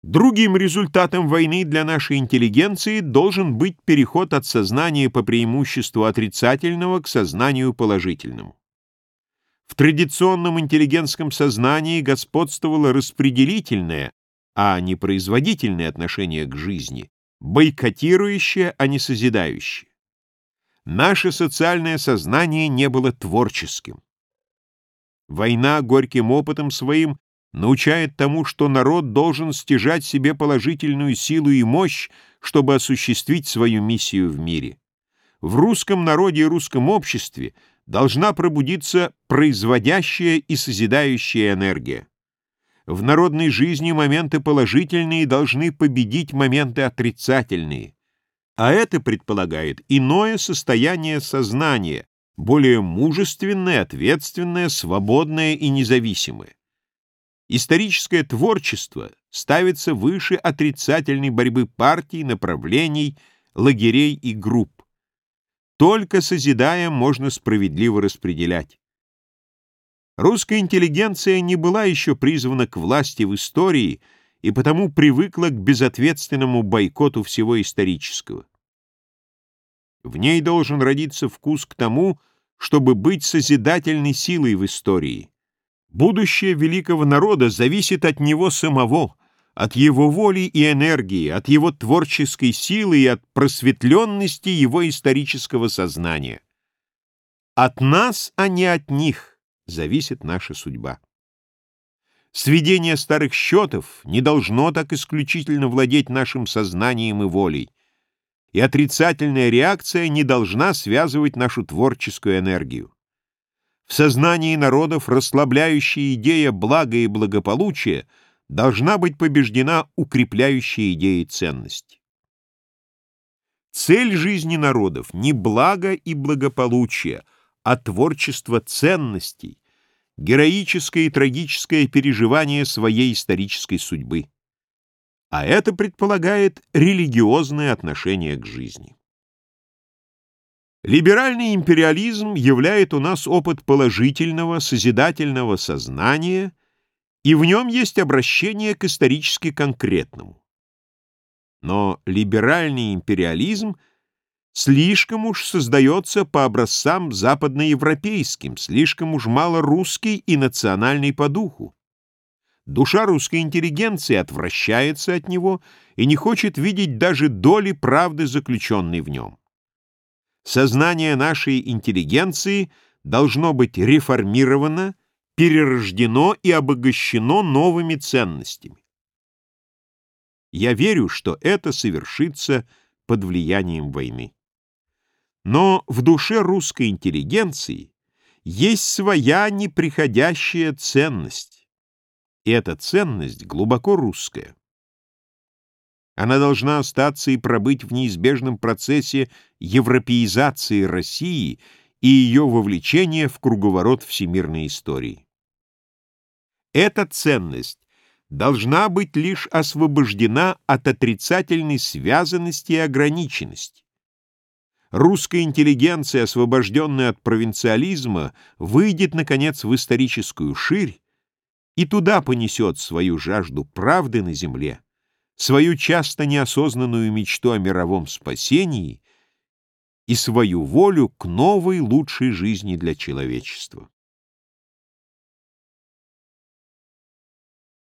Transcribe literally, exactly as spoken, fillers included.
Другим результатом войны для нашей интеллигенции должен быть переход от сознания по преимуществу отрицательного к сознанию положительному. В традиционном интеллигентском сознании господствовало распределительное, а не производительное отношение к жизни, бойкотирующее, а не созидающее. Наше социальное сознание не было творческим. Война горьким опытом своим научает тому, что народ должен стяжать себе положительную силу и мощь, чтобы осуществить свою миссию в мире. В русском народе и русском обществе должна пробудиться производящая и созидающая энергия. В народной жизни моменты положительные должны победить моменты отрицательные, а это предполагает иное состояние сознания, более мужественное, ответственное, свободное и независимое. Историческое творчество ставится выше отрицательной борьбы партий, направлений, лагерей и групп. Только созидая можно справедливо распределять. Русская интеллигенция не была еще призвана к власти в истории и потому привыкла к безответственному бойкоту всего исторического. В ней должен родиться вкус к тому, чтобы быть созидательной силой в истории. Будущее великого народа зависит от него самого, от его воли и энергии, от его творческой силы и от просветленности его исторического сознания. От нас, а не от них, зависит наша судьба. Сведение старых счетов не должно так исключительно владеть нашим сознанием и волей, и отрицательная реакция не должна связывать нашу творческую энергию. В сознании народов расслабляющая идея блага и благополучия должна быть побеждена укрепляющей идеей ценности. Цель жизни народов не благо и благополучие, а творчество ценностей, героическое и трагическое переживание своей исторической судьбы. А это предполагает религиозное отношение к жизни. Либеральный империализм являет у нас опыт положительного, созидательного сознания, и в нем есть обращение к исторически конкретному. Но либеральный империализм слишком уж создается по образцам западноевропейским, слишком уж мало русский и национальный по духу. Душа русской интеллигенции отвращается от него и не хочет видеть даже доли правды, заключенной в нем. Сознание нашей интеллигенции должно быть реформировано, перерождено и обогащено новыми ценностями. Я верю, что это совершится под влиянием войны. Но в душе русской интеллигенции есть своя неприходящая ценность, и эта ценность глубоко русская. Она должна остаться и пробыть в неизбежном процессе европеизации России и ее вовлечения в круговорот всемирной истории. Эта ценность должна быть лишь освобождена от отрицательной связанности и ограниченности. Русская интеллигенция, освобожденная от провинциализма, выйдет, наконец, в историческую ширь и туда понесет свою жажду правды на земле, свою часто неосознанную мечту о мировом спасении и свою волю к новой лучшей жизни для человечества.